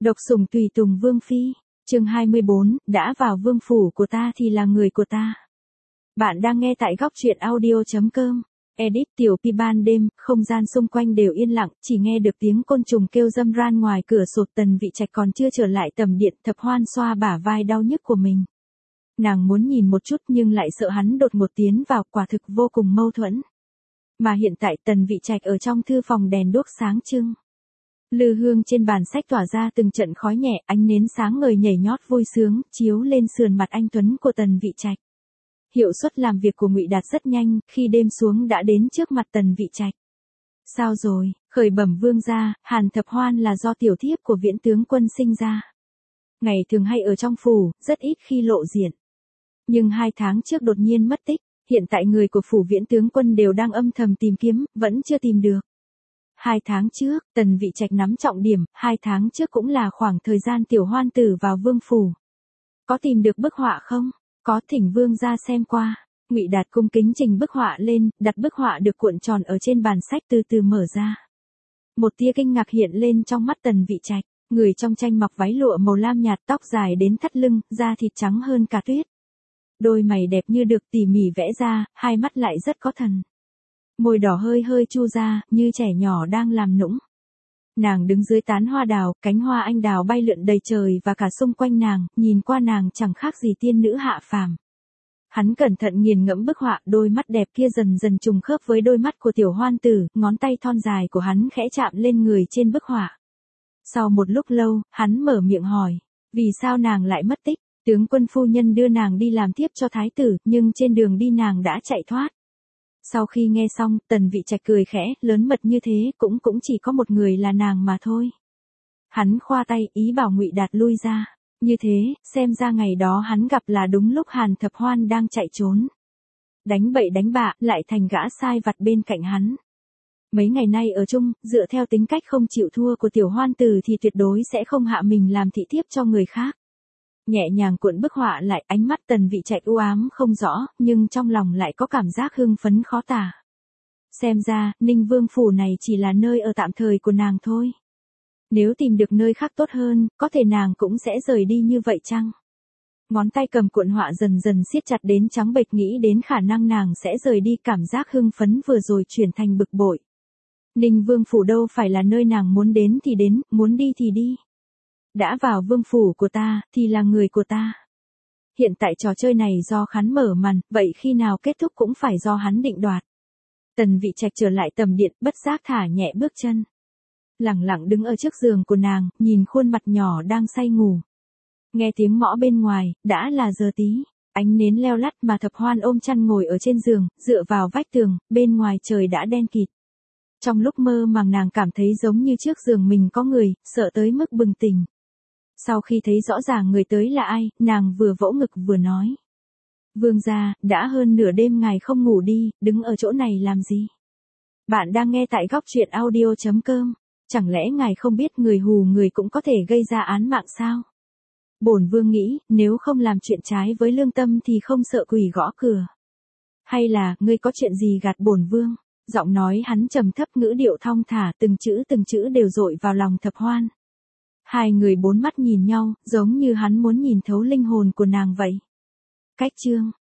Độc sủng tùy tùng vương phi, chương 24, đã vào vương phủ của ta thì là người của ta. Bạn đang nghe tại góc truyện audio.com. Edit tiểu pi ban đêm, không gian xung quanh đều yên lặng, chỉ nghe được tiếng côn trùng kêu râm ran ngoài cửa sổ. Tần Vị Trạch còn chưa trở lại tầm điện, Thập Hoan xoa bả vai đau nhức của mình. Nàng muốn nhìn một chút nhưng lại sợ hắn đột ngột tiến vào, quả thực vô cùng mâu thuẫn. Mà hiện tại Tần Vị Trạch ở trong thư phòng đèn đuốc sáng trưng. Lư hương trên bàn sách tỏa ra từng trận khói nhẹ, ánh nến sáng ngời nhảy nhót vui sướng, chiếu lên sườn mặt anh tuấn của Tần Vị Trạch. Hiệu suất làm việc của Ngụy Đạt rất nhanh, khi đêm xuống đã đến trước mặt Tần Vị Trạch. Sao rồi, khởi bẩm vương gia, Hàn Thập Hoan là do tiểu thiếp của Viễn tướng quân sinh ra. Ngày thường hay ở trong phủ, rất ít khi lộ diện. Nhưng 2 tháng trước đột nhiên mất tích, hiện tại người của phủ Viễn tướng quân đều đang âm thầm tìm kiếm, vẫn chưa tìm được. 2 tháng trước, Tần Vị Trạch nắm trọng điểm, 2 tháng trước cũng là khoảng thời gian tiểu hoan tử vào vương phủ. Có tìm được bức họa không? Có, thỉnh vương ra xem qua. Ngụy Đạt cung kính trình bức họa lên, đặt bức họa được cuộn tròn ở trên bàn sách từ từ mở ra. Một tia kinh ngạc hiện lên trong mắt Tần Vị Trạch, người trong tranh mặc váy lụa màu lam nhạt, tóc dài đến thắt lưng, da thịt trắng hơn cả tuyết. Đôi mày đẹp như được tỉ mỉ vẽ ra, hai mắt lại rất có thần. Môi đỏ hơi hơi chu ra, như trẻ nhỏ đang làm nũng. Nàng đứng dưới tán hoa đào, cánh hoa anh đào bay lượn đầy trời và cả xung quanh nàng, nhìn qua nàng chẳng khác gì tiên nữ hạ phàm. Hắn cẩn thận nghiền ngẫm bức họa, đôi mắt đẹp kia dần dần trùng khớp với đôi mắt của tiểu hoan tử, ngón tay thon dài của hắn khẽ chạm lên người trên bức họa. Sau một lúc lâu, hắn mở miệng hỏi, vì sao nàng lại mất tích? Tướng quân phu nhân đưa nàng đi làm thiếp cho thái tử, nhưng trên đường đi nàng đã chạy thoát. Sau khi nghe xong, Tần Vị Trạch cười khẽ, lớn mật như thế, cũng chỉ có một người là nàng mà thôi. Hắn khoa tay, ý bảo Ngụy Đạt lui ra. Như thế, xem ra ngày đó hắn gặp là đúng lúc Hàn Thập Hoan đang chạy trốn. Đánh bậy đánh bạ, lại thành gã sai vặt bên cạnh hắn. Mấy ngày nay ở chung, dựa theo tính cách không chịu thua của tiểu hoan tử thì tuyệt đối sẽ không hạ mình làm thị thiếp cho người khác. Nhẹ nhàng cuộn bức họa lại, ánh mắt Tần Vị Trạch u ám không rõ, nhưng trong lòng lại có cảm giác hưng phấn khó tả. Xem ra, Ninh Vương phủ này chỉ là nơi ở tạm thời của nàng thôi. Nếu tìm được nơi khác tốt hơn, có thể nàng cũng sẽ rời đi như vậy chăng? Ngón tay cầm cuộn họa dần dần siết chặt đến trắng bệch, nghĩ đến khả năng nàng sẽ rời đi, cảm giác hưng phấn vừa rồi chuyển thành bực bội. Ninh Vương phủ đâu phải là nơi nàng muốn đến thì đến, muốn đi thì đi. Đã vào vương phủ của ta, thì là người của ta. Hiện tại trò chơi này do hắn mở màn, vậy khi nào kết thúc cũng phải do hắn định đoạt. Tần Vị Trạch trở lại tầm điện, bất giác thả nhẹ bước chân. Lẳng lặng đứng ở trước giường của nàng, nhìn khuôn mặt nhỏ đang say ngủ. Nghe tiếng mõ bên ngoài, đã là giờ tí. Ánh nến leo lắt mà Thập Hoan ôm chăn ngồi ở trên giường, dựa vào vách tường, bên ngoài trời đã đen kịt. Trong lúc mơ màng nàng cảm thấy giống như trước giường mình có người, sợ tới mức bừng tỉnh. Sau khi thấy rõ ràng người tới là ai, nàng vừa vỗ ngực vừa nói. Vương gia, đã hơn nửa đêm ngài không ngủ đi, đứng ở chỗ này làm gì? Bạn đang nghe tại góc truyện audio.com. Chẳng lẽ ngài không biết người hù người cũng có thể gây ra án mạng sao? Bổn vương nghĩ, nếu không làm chuyện trái với lương tâm thì không sợ quỷ gõ cửa. Hay là, ngươi có chuyện gì gạt bổn vương? Giọng nói hắn trầm thấp, ngữ điệu thong thả, từng chữ đều dội vào lòng Thập Hoan. Hai người bốn mắt nhìn nhau, giống như hắn muốn nhìn thấu linh hồn của nàng vậy. Cách chương